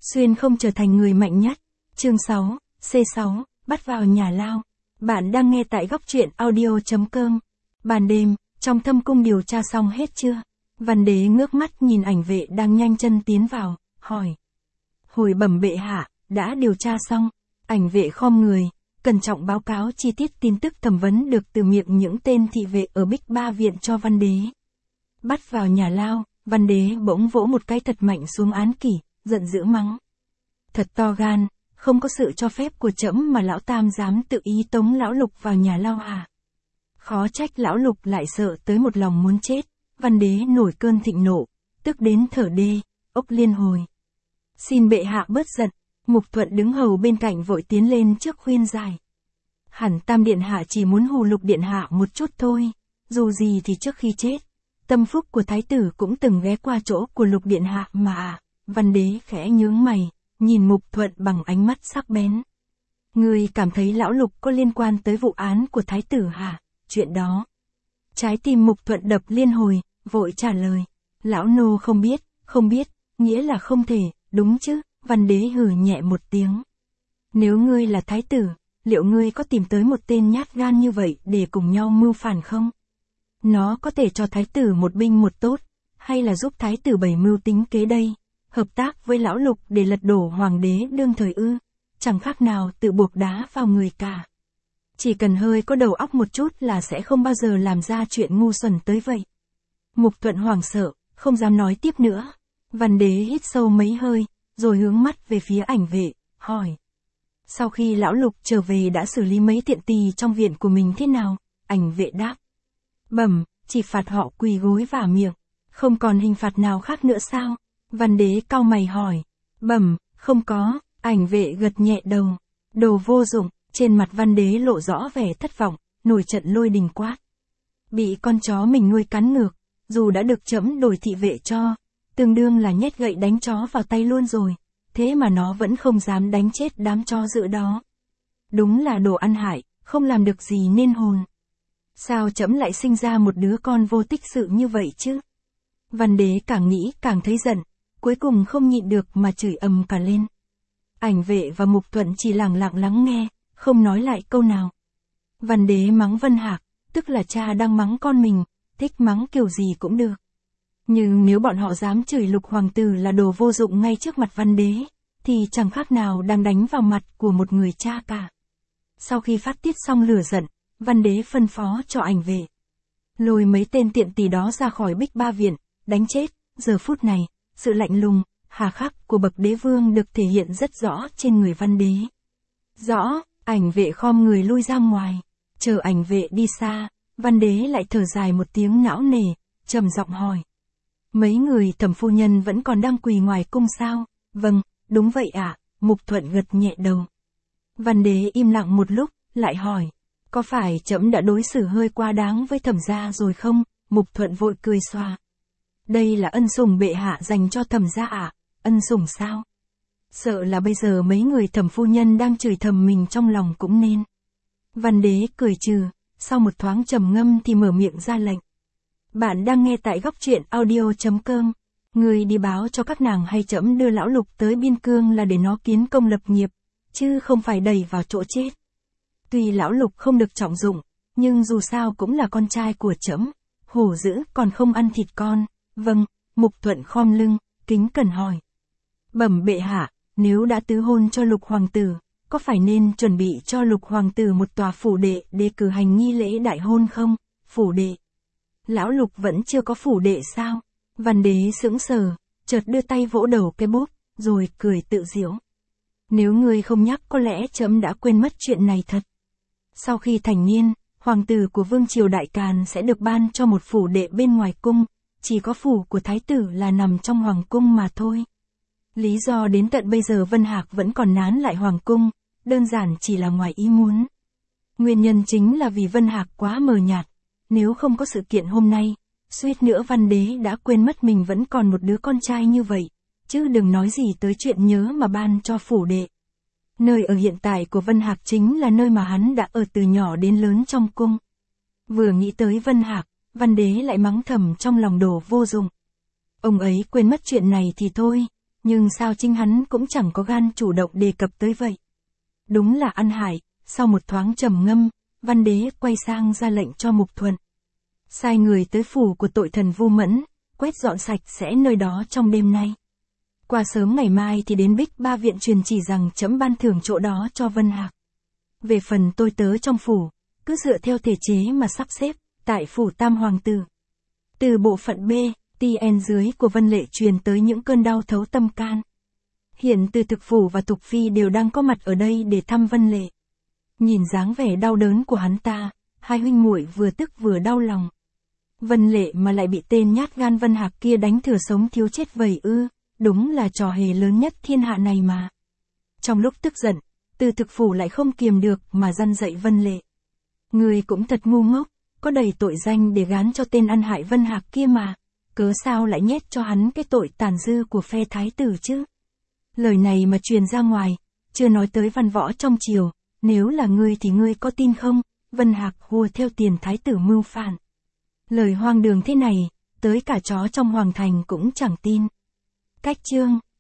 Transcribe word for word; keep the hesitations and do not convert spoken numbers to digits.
Xuyên không trở thành người mạnh nhất. Chương sáu, C sáu, bắt vào nhà lao. Bạn đang nghe tại góc truyện audio chấm com. Ban đêm, trong thâm cung điều tra xong hết chưa? Văn đế ngước mắt nhìn ảnh vệ đang nhanh chân tiến vào, hỏi. Hồi bẩm bệ hạ, đã điều tra xong. Ảnh vệ khom người, cẩn trọng báo cáo chi tiết tin tức thẩm vấn được từ miệng những tên thị vệ ở Bích Ba Viện cho văn đế. Bắt vào nhà lao, văn đế bỗng vỗ một cái thật mạnh xuống án kỷ, giận dữ mắng. Thật to gan, không có sự cho phép của trẫm mà lão tam dám tự ý tống lão Lục vào nhà lao à. Khó trách lão Lục lại sợ tới một lòng muốn chết. Văn đế nổi cơn thịnh nộ, tức đến thở đê, ốc liên hồi. Xin bệ hạ bớt giận. Mục Thuận đứng hầu bên cạnh vội tiến lên trước khuyên giải. Hẳn tam điện hạ chỉ muốn hù Lục điện hạ một chút thôi, dù gì thì trước khi chết, tâm phúc của thái tử cũng từng ghé qua chỗ của Lục điện hạ mà. Văn đế khẽ nhướng mày, nhìn Mục Thuận bằng ánh mắt sắc bén. Ngươi cảm thấy lão Lục có liên quan tới vụ án của thái tử hả? Chuyện đó. Trái tim Mục Thuận đập liên hồi, vội trả lời. Lão nô không biết, không biết, nghĩa là không thể, đúng chứ? Văn đế hừ nhẹ một tiếng. Nếu ngươi là thái tử, liệu ngươi có tìm tới một tên nhát gan như vậy để cùng nhau mưu phản không? Nó có thể cho thái tử một binh một tốt, hay là giúp thái tử bày mưu tính kế đây? Hợp tác với lão Lục để lật đổ hoàng đế đương thời ư? Chẳng khác nào tự buộc đá vào người cả. Chỉ cần hơi có đầu óc một chút là sẽ không bao giờ làm ra chuyện ngu xuẩn tới vậy. Mục Thuận hoảng sợ, không dám nói tiếp nữa. Văn đế hít sâu mấy hơi, rồi hướng mắt về phía ảnh vệ, hỏi. Sau khi lão Lục trở về đã xử lý mấy tiện tỳ trong viện của mình thế nào? Ảnh vệ đáp. Bẩm, chỉ phạt họ quỳ gối vả miệng. Không còn hình phạt nào khác nữa sao? Văn đế cau mày hỏi. Bẩm, không có. Ảnh vệ gật nhẹ đầu. Đồ vô dụng. Trên mặt văn đế lộ rõ vẻ thất vọng, nổi trận lôi đình quát. Bị con chó mình nuôi cắn ngược, dù đã được trẫm đổi thị vệ cho, tương đương là nhét gậy đánh chó vào tay luôn rồi, thế mà nó vẫn không dám đánh chết đám chó dữ đó. Đúng là đồ ăn hại, không làm được gì nên hồn. Sao trẫm lại sinh ra một đứa con vô tích sự như vậy chứ? Văn đế càng nghĩ càng thấy giận, cuối cùng không nhịn được mà chửi ầm cả lên. Ảnh vệ và Mục Thuận chỉ lặng lặng lắng nghe, không nói lại câu nào. Văn đế mắng Vân Hạc, tức là cha đang mắng con mình, thích mắng kiểu gì cũng được. Nhưng nếu bọn họ dám chửi Lục hoàng tử là đồ vô dụng ngay trước mặt văn đế, thì chẳng khác nào đang đánh vào mặt của một người cha cả. Sau khi phát tiết xong lửa giận, văn đế phân phó cho ảnh vệ. Lôi mấy tên tiện tỳ đó ra khỏi Bích Ba Viện, đánh chết. Giờ phút này, sự lạnh lùng, hà khắc của bậc đế vương được thể hiện rất rõ trên người văn đế. Rõ. Ảnh vệ khom người lui ra ngoài, chờ ảnh vệ đi xa, văn đế lại thở dài một tiếng não nề, trầm giọng hỏi. Mấy người thẩm phu nhân vẫn còn đang quỳ ngoài cung sao? Vâng, đúng vậy ạ, à, Mục Thuận gật nhẹ đầu. Văn đế im lặng một lúc, lại hỏi. Có phải trẫm đã đối xử hơi quá đáng với thẩm gia rồi không? Mục Thuận vội cười xòa. Đây là ân sủng bệ hạ dành cho thẩm gia ạ, à? Ân sủng sao? Sợ là bây giờ mấy người thẩm phu nhân đang chửi thầm mình trong lòng cũng nên. Văn đế cười trừ, sau một thoáng trầm ngâm thì mở miệng ra lệnh. Bạn đang nghe tại góc truyện audio chấm com. Người đi báo cho các nàng hay trẫm đưa lão Lục tới biên cương là để nó kiến công lập nghiệp, chứ không phải đẩy vào chỗ chết. Tuy lão Lục không được trọng dụng, nhưng dù sao cũng là con trai của trẫm, hổ dữ còn không ăn thịt con. Vâng, Mục Thuận khom lưng, kính cẩn hỏi. Bẩm bệ hạ. Nếu đã tứ hôn cho Lục hoàng tử, có phải nên chuẩn bị cho Lục hoàng tử một tòa phủ đệ để cử hành nghi lễ đại hôn không? Phủ đệ. Lão Lục vẫn chưa có phủ đệ sao? Văn đế sững sờ, chợt đưa tay vỗ đầu cái bốp, rồi cười tự giễu. Nếu ngươi không nhắc có lẽ trẫm đã quên mất chuyện này thật. Sau khi thành niên, hoàng tử của vương triều Đại Càn sẽ được ban cho một phủ đệ bên ngoài cung, chỉ có phủ của thái tử là nằm trong hoàng cung mà thôi. Lý do đến tận bây giờ Vân Hạc vẫn còn nán lại hoàng cung, đơn giản chỉ là ngoài ý muốn. Nguyên nhân chính là vì Vân Hạc quá mờ nhạt, nếu không có sự kiện hôm nay, suýt nữa văn đế đã quên mất mình vẫn còn một đứa con trai như vậy, chứ đừng nói gì tới chuyện nhớ mà ban cho phủ đệ. Nơi ở hiện tại của Vân Hạc chính là nơi mà hắn đã ở từ nhỏ đến lớn trong cung. Vừa nghĩ tới Vân Hạc, văn đế lại mắng thầm trong lòng đồ vô dụng. Ông ấy quên mất chuyện này thì thôi, Nhưng sao chính hắn cũng chẳng có gan chủ động đề cập tới vậy. Đúng là ăn hại, sau một thoáng trầm ngâm, Văn Đế quay sang ra lệnh cho Mục Thuận. Sai người tới phủ của tội thần Vu Mẫn, quét dọn sạch sẽ nơi đó trong đêm nay. Qua sớm ngày mai thì đến Bích Ba Viện truyền chỉ rằng trẫm ban thưởng chỗ đó cho Vân Hạc. Về phần tôi tớ trong phủ, cứ dựa theo thể chế mà sắp xếp, tại phủ Tam Hoàng tử. Từ bộ phận B, tê en dưới của Vân Lệ truyền tới những cơn đau thấu tâm can. Hiện Từ Thực Phủ và Thục Phi đều đang có mặt ở đây để thăm Vân Lệ. Nhìn dáng vẻ đau đớn của hắn ta, hai huynh muội vừa tức vừa đau lòng. Vân Lệ mà lại bị tên nhát gan Vân Hạc kia đánh thừa sống thiếu chết vậy ư, đúng là trò hề lớn nhất thiên hạ này mà. Trong lúc tức giận, Từ Thực Phủ lại không kiềm được mà răn dạy Vân Lệ. Người cũng thật ngu ngốc, có đầy tội danh để gán cho tên ăn hại Vân Hạc kia mà, cớ sao lại nhét cho hắn cái tội tàn dư của phe thái tử chứ? Lời này mà truyền ra ngoài, chưa nói tới văn võ trong triều, nếu là ngươi thì ngươi có tin không, Vân Hạc hùa theo tiền thái tử mưu phản. Lời hoang đường thế này, tới cả chó trong hoàng thành cũng chẳng tin. Cách chương